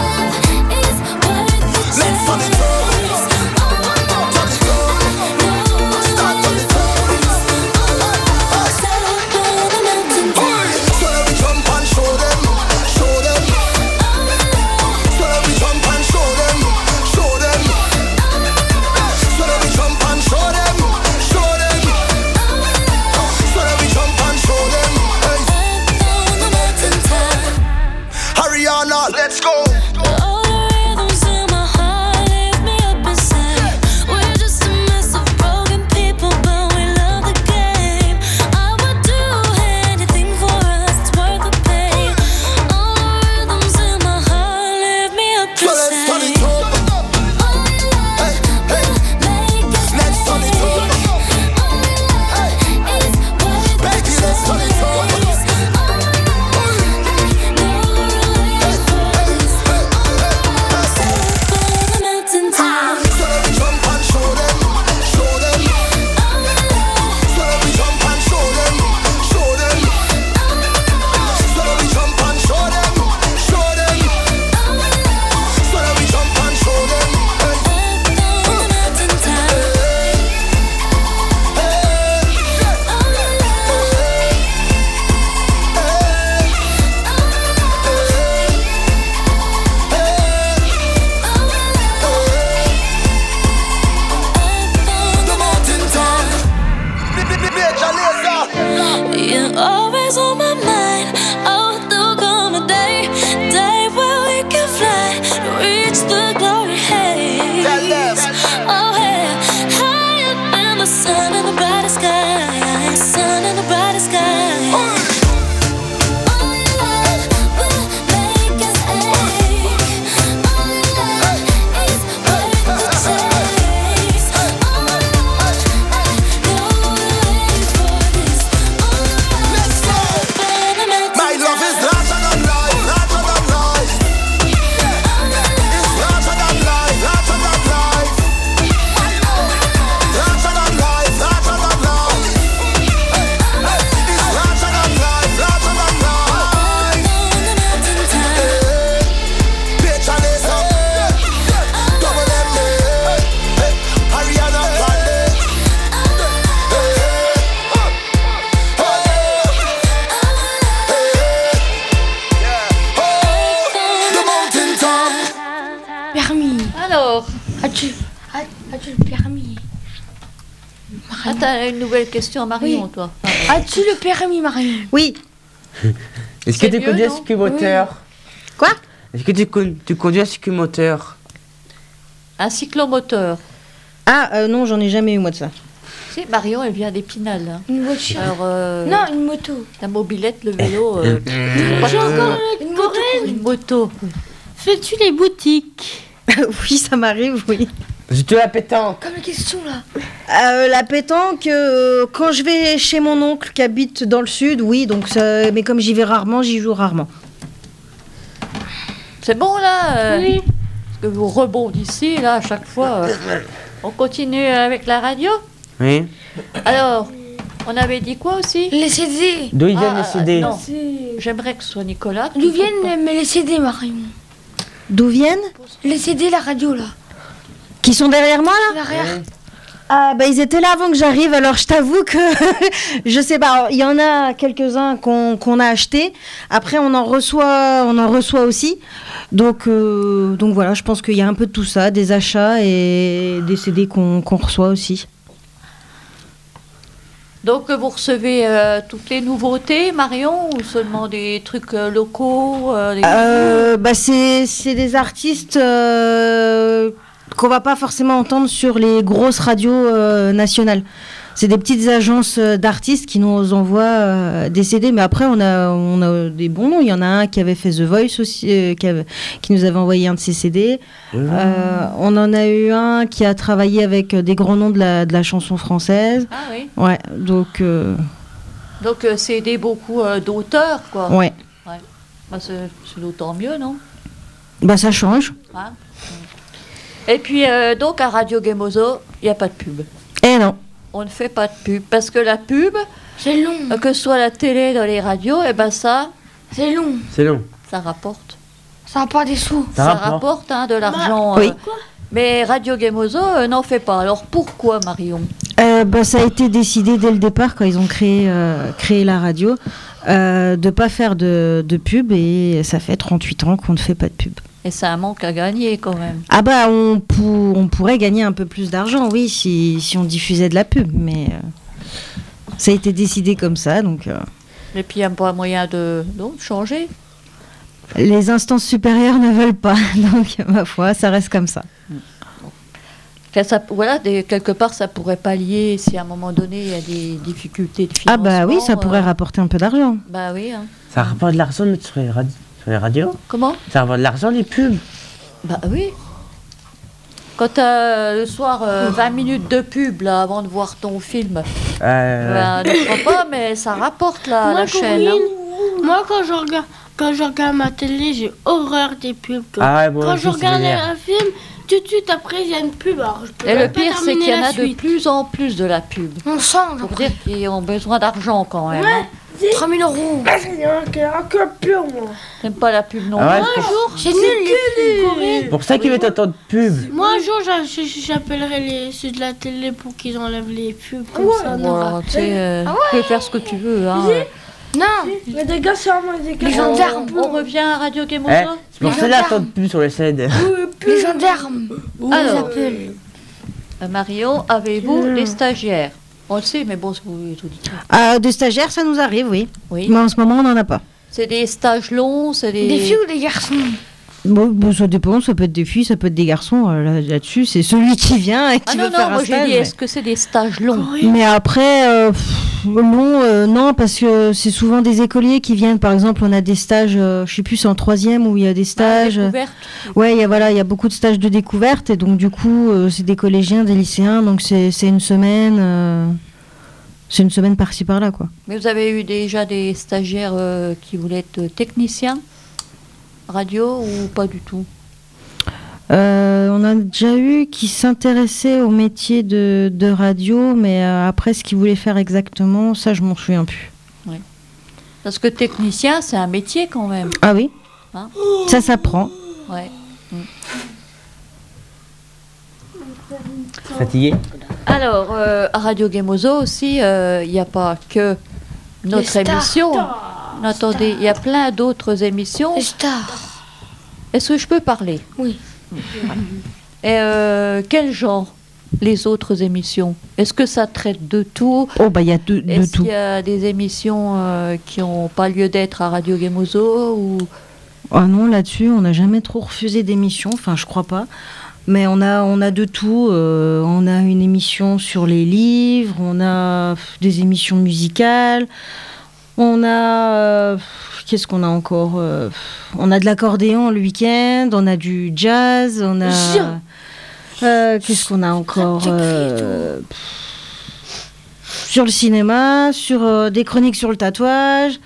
Marion. t'as une nouvelle question à Marion, Oui. toi. As-tu le permis, Marion? Oui. Est-ce que C'est tu mieux, conduis un non cyclomoteur? Quoi? Est-ce que tu conduis un cyclomoteur? Un cyclomoteur. Ah, non, j'en ai jamais eu, moi, de ça. Tu sais, Marion, elle vient d'Épinal. Hein. Une voiture. Alors, Non, une moto. la mobilette, le vélo. J'ai encore Une moto. Une moto. Fais-tu les boutiques? Oui, ça m'arrive, oui. Je te la pétanque. Comme la question là. La pétanque, quand je vais chez mon oncle qui habite dans le sud, oui, donc ça, mais comme j'y vais rarement, j'y joue rarement. C'est bon, là Oui. Parce que vous rebondissez, là, à chaque fois. On continue avec la radio. Oui. Alors, on avait dit quoi aussi? Les CD. D'où ils viennent les CD? Non, j'aimerais que ce soit Nicolas. D'où viennent mais les CD, Marion? D'où viennent? Les CD, la radio là. Qui sont derrière moi, là? Derrière. Ah, bah, ils étaient là avant que j'arrive, alors je t'avoue que je sais pas. Alors, il y en a quelques-uns qu'on a achetés. Après, on en reçoit aussi. Donc voilà, je pense qu'il y a un peu de tout ça, des achats et des CD qu'on reçoit aussi. Donc, vous recevez toutes les nouveautés, Marion, ou seulement des trucs locaux Bah, c'est des artistes qu'on va pas forcément entendre sur les grosses radios nationales. C'est des petites agences d'artistes qui nous envoient des CD, mais après on a des bons noms. Il y en a un qui avait fait The Voice aussi, qui nous avait envoyé un de ses CD. On en a eu un qui a travaillé avec des grands noms de la chanson française. Ah oui. Ouais, donc CD beaucoup d'auteurs, quoi. ouais. Bah, c'est d'autant mieux, non? Bah ça change. Hein. Et puis, donc, à Radio Gemozo, il n'y a pas de pub. Eh non. On ne fait pas de pub. Parce que la pub, C'est long. que ce soit la télé, dans les radios, eh ben ça C'est long. C'est long. rapporte. Ça n'a pas des sous. Ça rapporte hein, de l'argent. Oui. Mais Radio Gemozo n'en fait pas. Alors pourquoi, Marion? Bah, ça a été décidé dès le départ, quand ils ont créé la radio, de ne pas faire de pub, et ça fait 38 ans qu'on ne fait pas de pub. Et c'est un manque à gagner quand même. Ah bah on pourrait gagner un peu plus d'argent, oui, si on diffusait de la pub, mais ça a été décidé comme ça, donc... Et puis il n'y a pas moyen de changer. Les instances supérieures ne veulent pas, donc ma foi, ça reste comme ça. Voilà, quelque part, ça pourrait pallier si à un moment donné il y a des difficultés de financement. Ah bah oui, ça pourrait rapporter un peu d'argent. Bah oui. Hein. Ça rapporte de l'argent de mettre sur les radios? Comment? Ça rapporte de l'argent, les pubs? Bah oui. Quand tu as le soir 20 minutes de pub là, avant de voir ton film, ne crois pas, mais ça rapporte la chaîne. Hein. Moi, quand je regarde ma télé, j'ai horreur des pubs. Quand je regarde un film, tout de suite après, il y a une pub. Alors, je peux Et le même pas pire, c'est qu'il y en a terminer de plus en plus de la pub. On sent. Pour dire qu'ils ont besoin d'argent quand même. Hein. 3 000 €. T'aimes pas la pub non Ah ouais, plus? C'est nul les pubs. c'est pour ça qu'ils mettent autant de pubs. Moi, un jour, j'appellerai ceux de la télé pour qu'ils enlèvent les pubs. Comme ça, on aura- Voilà, tu sais, tu peux faire ce que tu veux. Hein. Non. Mais des gars, c'est vraiment des gars. Les gendarmes. On revient à Radio Gemozo. C'est pour ça là, tant de pubs sur les scènes. Les gendarmes. On les Alors, appelle. Marion, avez-vous des stagiaires? On le sait, mais bon, si vous tout dites. De stagiaires, ça nous arrive, oui. Oui. Mais en ce moment, on n'en a pas. C'est des stages longs, c'est Des filles ou des garçons? Bon, ça dépend, ça peut être des filles, ça peut être des garçons. Là-dessus, c'est celui qui vient et qui Ah veut non, faire moi un j'ai stage. dit, est-ce que c'est des stages longs? Mais après, non, parce que c'est souvent des écoliers qui viennent. Par exemple, on a des stages, je sais plus, c'est en 3e où il y a des stages. Découverte. Ouais, il y a beaucoup de stages de découverte, et donc du coup, c'est des collégiens, des lycéens, donc c'est une semaine. C'est une semaine par-ci par-là, quoi. Mais vous avez eu déjà des stagiaires qui voulaient être techniciens radio ou pas du tout? On a déjà eu qui s'intéressaient au métier de radio, mais après, ce qu'ils voulaient faire exactement, ça, je m'en souviens plus. Oui. Parce que technicien, c'est un métier quand même. Ah oui, Hein? ça s'apprend. Ouais. Fatigué? Alors, à Radio Gemozo aussi, il n'y a pas que notre stars. émission. Attendez, il y a plein d'autres émissions. Les stars. Est-ce que je peux parler? Oui. Et quel genre les autres émissions? Est-ce que ça traite de tout? Oh, bah, il y a de Est-ce tout. qu'il y a des émissions qui n'ont pas lieu d'être à Radio Gemozo ou... Ah non, là-dessus, on n'a jamais trop refusé d'émission, enfin, je crois pas. Mais on a de tout. On a une émission sur les livres, on a des émissions musicales, on a... qu'est-ce qu'on a encore? On a de l'accordéon le week-end, on a du jazz, on a... qu'est-ce qu'on a encore? Sur le cinéma, sur des chroniques sur le tatouage,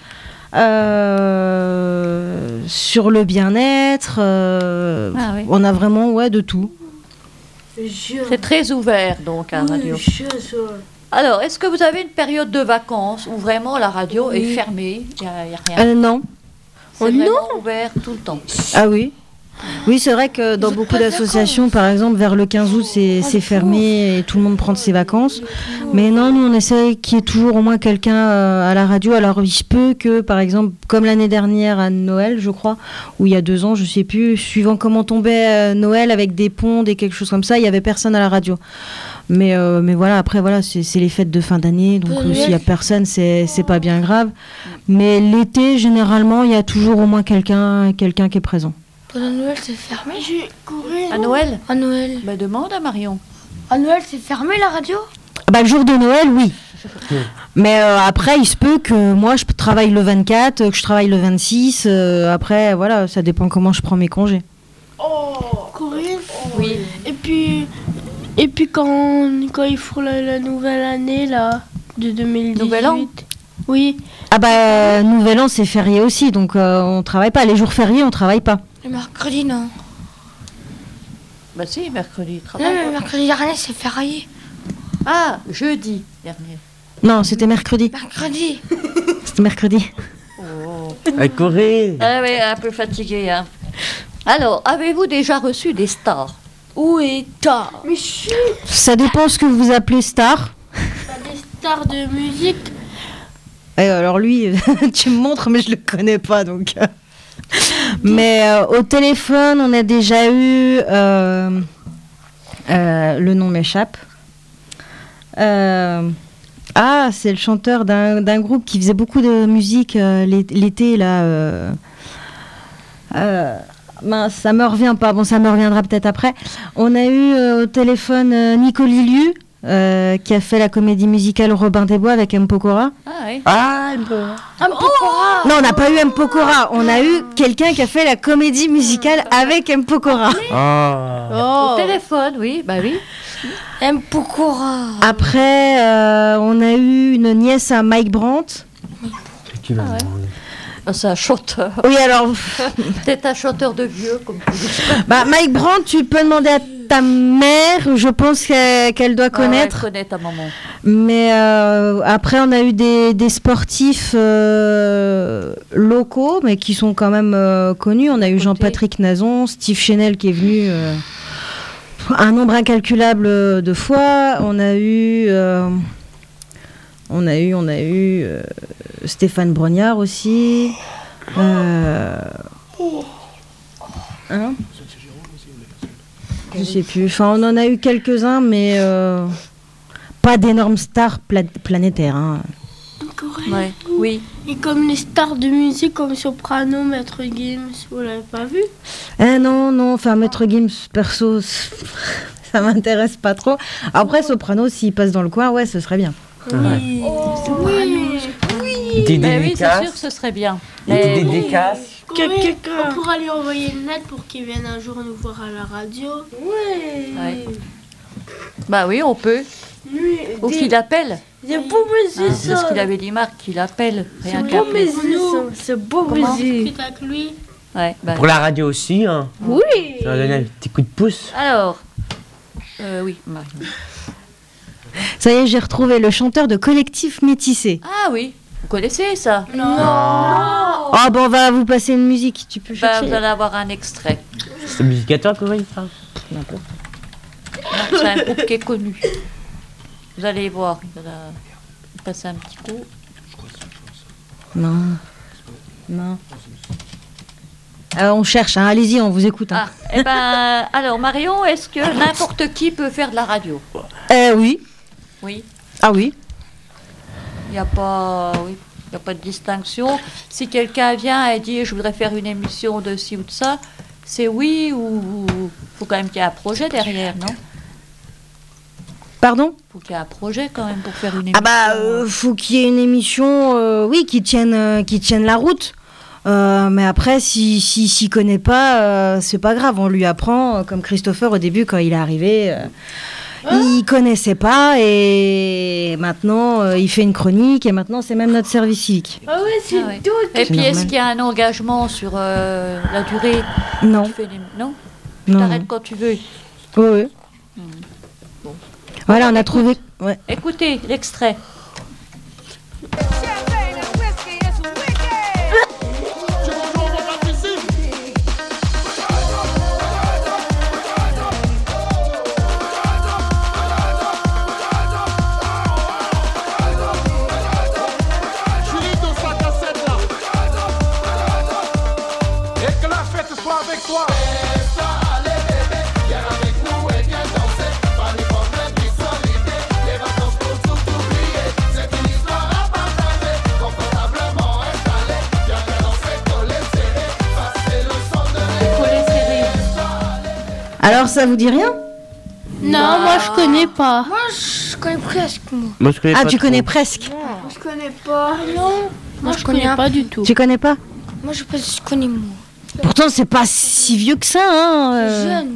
sur le bien-être. Oui. On a vraiment de tout. C'est très ouvert donc à la radio. Alors, est-ce que vous avez une période de vacances où vraiment la radio est fermée? Il n'y a rien. Non. C'est vraiment ouvert tout le temps. Ah oui. Oui, c'est vrai que dans beaucoup d'associations, par exemple, vers le 15 août, c'est fermé et tout le monde prend ses vacances. Mais non, nous, on essaye qu'il y ait toujours au moins quelqu'un à la radio. Alors, il se peut que, par exemple, comme l'année dernière à Noël, je crois, ou il y a 2 ans, je sais plus, suivant comment tombait Noël avec des ponts, quelque chose comme ça, il y avait personne à la radio. Mais voilà, après, voilà, c'est les fêtes de fin d'année, donc s'il y a personne, c'est pas bien grave. Mais l'été, généralement, il y a toujours au moins quelqu'un qui est présent. Pendant Noël, c'est fermé. À Noël? À Noël. Bah, demande à Marion. À Noël, c'est fermé la radio? Bah, le jour de Noël, oui. Mais après, il se peut que moi, je travaille le 24, que je travaille le 26. Après, voilà, ça dépend comment je prends mes congés. Corinne. Oui. Et puis quand ils font la nouvelle année là de 2018. Nouvel an? Oui. Ah bah, Nouvel An, c'est férié aussi, donc on travaille pas. Les jours fériés, on travaille pas. Le mercredi, non. Bah si, mercredi, Non, travail. le mercredi dernier, c'est férié. Ah, jeudi dernier. Non, c'était mercredi. Mercredi. C'était mercredi. Corinne. Ah oui, un peu fatigué. Hein. Alors, avez-vous déjà reçu des stars? Où est ta? Mais chut, Ça dépend ce que vous appelez star. des stars de musique. Et alors lui, tu me montres, mais je le connais pas, donc... Mais au téléphone, on a déjà eu... le nom m'échappe. Ah, c'est le chanteur d'un groupe qui faisait beaucoup de musique l'été, là. Mince, ça me revient pas. Bon, ça me reviendra peut-être après. On a eu au téléphone Nico Liliu, qui a fait la comédie musicale Robin des Bois avec M. Pokora. Ah oui. Ah, Non, on n'a pas eu M. Pokora. On a eu quelqu'un qui a fait la comédie musicale avec M. Pokora. Au téléphone, oui, bah oui. M. Pokora. Après, on a eu une nièce à Mike Brandt. Qui m'a demandé. Ah, c'est un chanteur. Oui, alors... Peut-être un chanteur de vieux, comme tu dis. Bah, Mike Brandt, tu peux demander à ta mère, je pense qu'elle doit connaître. Elle connaît ta maman. Mais après, on a eu des sportifs locaux, mais qui sont quand même connus. On a eu Jean-Patrick Nazon, Steve Chenel qui est venu un nombre incalculable de fois. On a eu Stéphane Brognard aussi. Hein, je sais plus. Enfin, on en a eu quelques-uns, mais pas d'énormes stars planétaires. Hein. Ouais. Oui. Et comme les stars de musique comme Soprano, Maître Gims, vous l'avez pas vu? Non. Enfin, Maître Gims, perso, ça m'intéresse pas trop. Après, Soprano, s'il passe dans le coin, ouais, ce serait bien. Oui. Des Mais oui, c'est dédicaces. sûr que ce serait bien. Des dédicaces. On pourra lui envoyer une lettre pour qu'il vienne un jour nous voir à la radio. Oui. Ouais. Bah oui, on peut. Ou qu'il appelle. C'est beau musique, Parce qu'il avait dit Marc qu'il appelle. Rien beau qu'appeler. musique. C'est beau musique. Avec lui. Ouais, bah. Pour la radio aussi, hein. Oui. Ça va donner un petit coup de pouce. Alors, oui, Marion. Ça y est, j'ai retrouvé le chanteur de Collectif Métissé. Ah oui, vous connaissez ça? Non. Ah bon, on va vous passer une musique, tu peux Bah, chercher. vous allez avoir un extrait. C'est musique à toi, Corinne, ça. Non, c'est un groupe qui est connu. Vous allez voir, il va passer un petit coup. Non. On cherche, hein. Allez-y, on vous écoute. Hein. Eh ben, alors Marion, est-ce que n'importe qui peut faire de la radio? Oui. Oui. Ah oui. Il n'y a pas de distinction. Si quelqu'un vient et dit je voudrais faire une émission de ci ou de ça, c'est oui ou faut quand même qu'il y ait un projet derrière, non? Pardon? Faut qu'il y ait un projet quand même pour faire une émission. Faut qu'il y ait une émission, oui, qui tienne la route. Mais après, s'y connaît pas, c'est pas grave. On lui apprend, comme Christopher au début quand il est arrivé. Il connaissait pas et maintenant il fait une chronique et maintenant c'est même notre service civique. Ah ouais, c'est ouais. tout. Et puis est-ce qu'il y a un engagement sur la durée? Non. Non. Tu t'arrêtes quand tu veux. Oui. Bon. Voilà, on a trouvé. Ouais. Écoutez l'extrait. Avec toi. Allez bébé, viens avec nous et viens danser. Pas les problèmes d'isolité, les vacances pour tout oublier. C'est une histoire à partager, confortablement installée. Viens danser, coller serré, passer le son de Alors ça vous dit rien? Non, moi je connais pas. Moi je connais presque. Moi, je connais pas tu trop. connais presque. Moi je connais pas. Non, moi je connais un pas peu. du tout. Tu connais pas? Moi je connais moi. Pourtant c'est pas si vieux que ça. Hein, Jeune.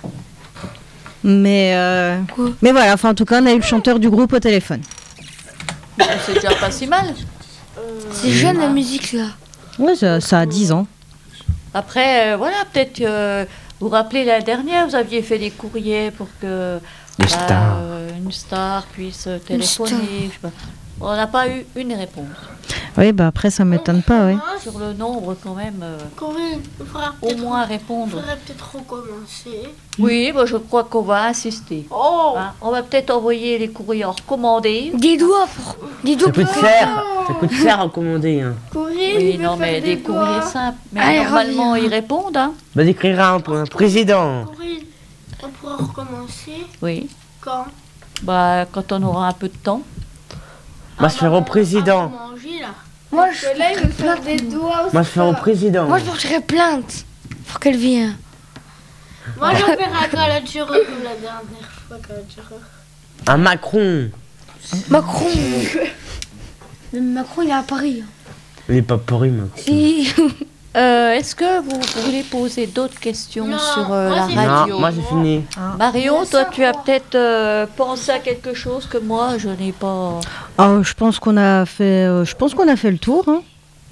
Mais voilà, enfin en tout cas on a eu le chanteur du groupe au téléphone. C'est déjà pas si mal. C'est jeune la musique là. Ouais, ça a 10 ans. Après, voilà, peut-être vous vous rappelez la dernière, vous aviez fait des courriers pour que une star puisse téléphoner. Je sais pas. On n'a pas eu une réponse. Oui, après ça m'étonne pas, oui. Sur le nombre quand même, Corinne, il faudra au moins répondre. Il faudrait peut-être recommencer. Oui, je crois qu'on va insister. Oh. Hein, on va peut-être envoyer les courriers recommandés. Des doigts Ça coûte cher à commander. Hein. Corinne, Oui, non, mais des courriers simples. Mais Allez, normalement, reviens. ils répondent. Hein. Bah, d'écrire un président. Corinne, on pourra recommencer Oui. quand? Quand on aura un peu de temps. Moi, je ferai au président. Manger, là. Moi je Là, il veut faire des doigts. Moi, je ferai au président. Moi je porterai plainte pour qu'elle vienne. Moi, j'en ferai un Calogero comme la dernière fois. Calogero. Un Macron. Macron. Macron il est à Paris. Il est pas pourri, Macron. Si. Est-ce que vous voulez poser d'autres questions Non, sur moi, la c'est radio? Non, moi, j'ai fini. Marion, toi, tu as peut-être pensé à quelque chose que moi, je n'ai pas. Je pense qu'on a fait le tour. Hein.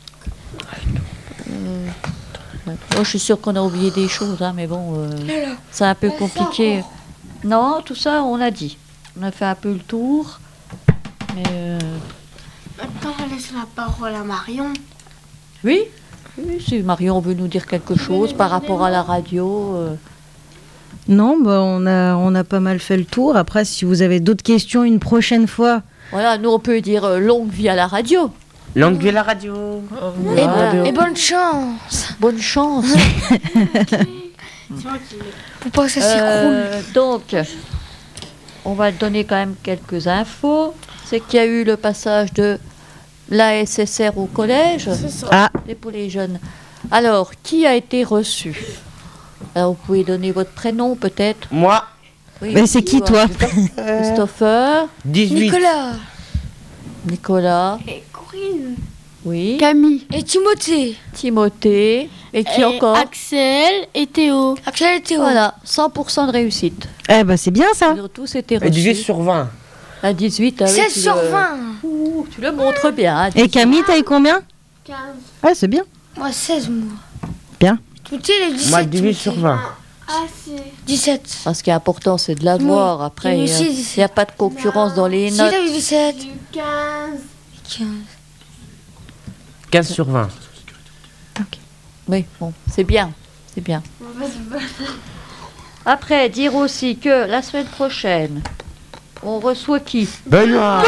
Je suis sûre qu'on a oublié des choses, hein, mais bon, c'est un peu compliqué. Non, tout ça, on l'a dit. On a fait un peu le tour. Mais Maintenant, on laisse la parole à Marion. oui, si Marion veut nous dire quelque chose par rapport à la radio. Non, on a pas mal fait le tour. Après, si vous avez d'autres questions une prochaine fois. Voilà, nous on peut dire longue vie à la radio. Longue vie à la radio. Et bonne chance. Bonne chance. Pour pas que ça s'écroule. Donc, on va donner quand même quelques infos. C'est qu'il y a eu le passage de l'ASSR au collège. Et pour les jeunes. Alors, qui a été reçu? Alors, vous pouvez donner votre prénom peut-être. Moi. Oui, Mais c'est qui toi? Christopher. 18. Nicolas. Et Corinne. Oui. Camille. Et Timothée. Timothée. Et qui encore? Axel et Théo. Axel et Théo. Voilà, 100% de réussite. C'est bien ça. Ils ont tous été reçus. 18 sur 20. À 18, 16 sur 20. Ouh, tu le montres bien. Hein, Et Camille, t'as eu combien? 15. Ah, c'est bien. Moi 16 moi. Bien. Timothée il est 17. Moi, 18 sur 20. Ah, c'est 17. Ce qui est important, c'est de l'avoir. Oui. Après, Et il aussi, n'y a pas de concurrence dans les Si notes. t'as eu 17. 15. 15. 15 sur 20. Oui, bon, c'est bien. C'est bien. Après, dire aussi que la semaine prochaine, on reçoit qui? Benoît.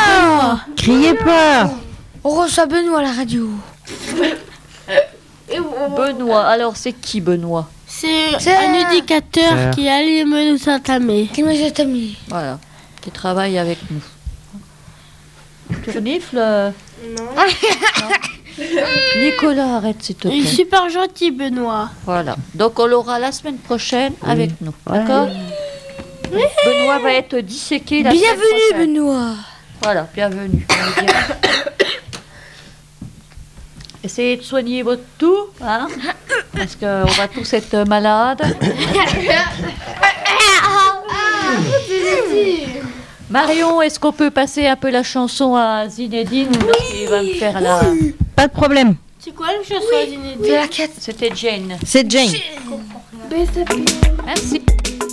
Criez pas. On reçoit Benoît à la radio. Et Benoît. Alors, c'est qui, Benoît? C'est un éducateur qui allait nous entamer. Voilà, qui travaille avec nous. Tu renifles Non. Nicolas, arrête s'il te plaît. Il est super gentil, Benoît. Voilà, donc on l'aura la semaine prochaine avec nous, d'accord? Benoît va être disséqué la semaine prochaine. Bienvenue, Benoît. Voilà, bienvenue. On est bien. Essayez de soigner votre toux, hein, parce qu'on va tous être malades. Marion, est-ce qu'on peut passer un peu la chanson à Zinedine? Parce qu'il va me faire la... Pas de problème. C'est quoi le chanson à Zinedine? C'était Jane. C'est Jane. Merci.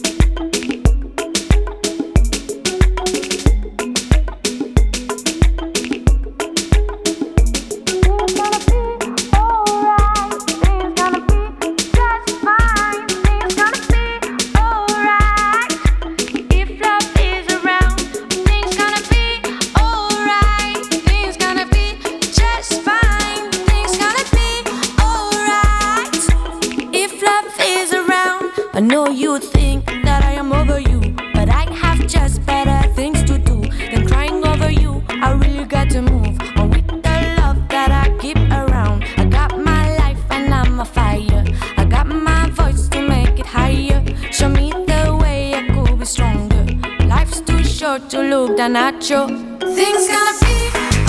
I know you think that I am over you, but I have just better things to do than crying over you. I really got to move on with the love that I keep around. I got my life and I'm a fire. I got my voice to make it higher. Show me the way I could be stronger. Life's too short to look down at you. Things gonna be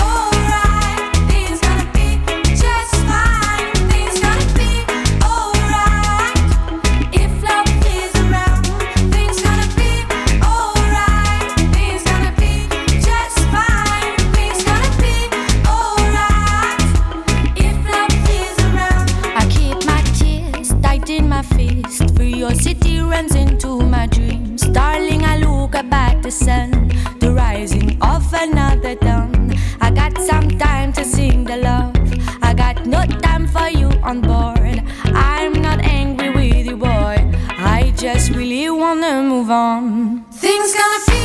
city runs into my dreams. Darling, I look up at the sun, the rising of another dawn. I got some time to sing the love. I got no time for you on board. I'm not angry with you, boy. I just really wanna move on. Things gonna be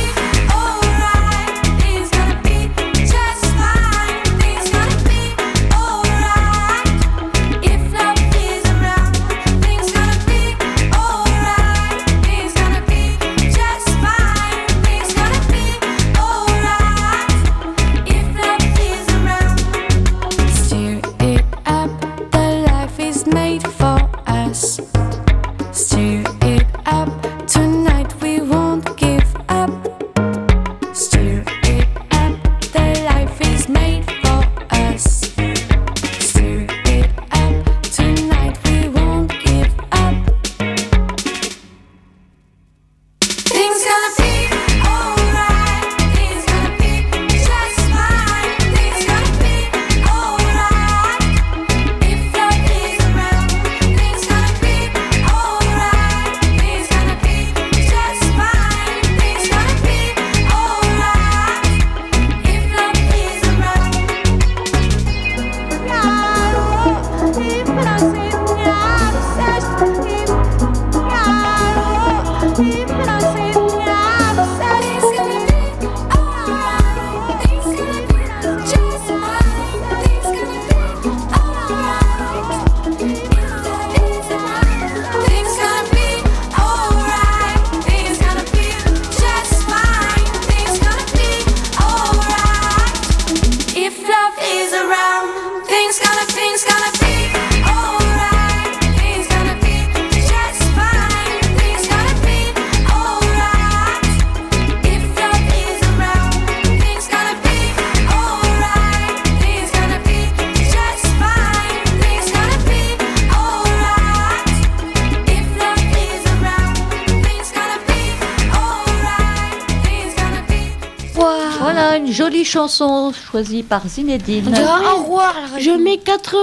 Jolie chanson choisie par Zinedine. Au revoir. Je mets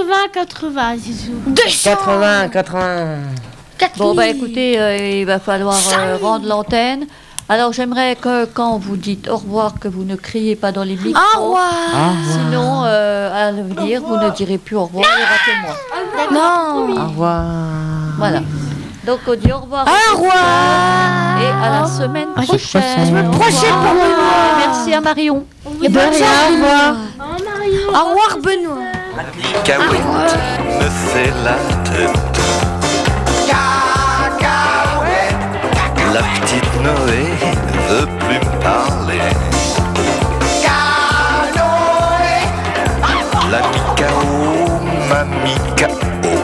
80, Zizou. 80. Bon, bah écoutez, il va falloir rendre l'antenne. Alors, j'aimerais que quand vous dites au revoir, que vous ne criez pas dans les micros. Au revoir. Sinon, à l'avenir, vous ne direz plus au revoir, il y aura que moi. Non. Au revoir. Voilà. Donc, on dit au revoir. Au revoir. Et à la semaine prochaine. La semaine prochaine pour moi. Merci à Marion. Et bonne soirée. Au revoir, Marion. Au revoir, Benoît. Cacahuète me fait la tête. La petite Noé ne veut plus me parler. La Micao m'a mis KO.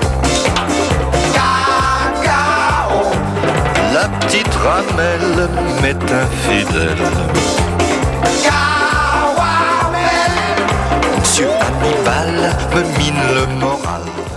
La petite Ramelle m'est infidèle. Monsieur Hannibal me mine le moral.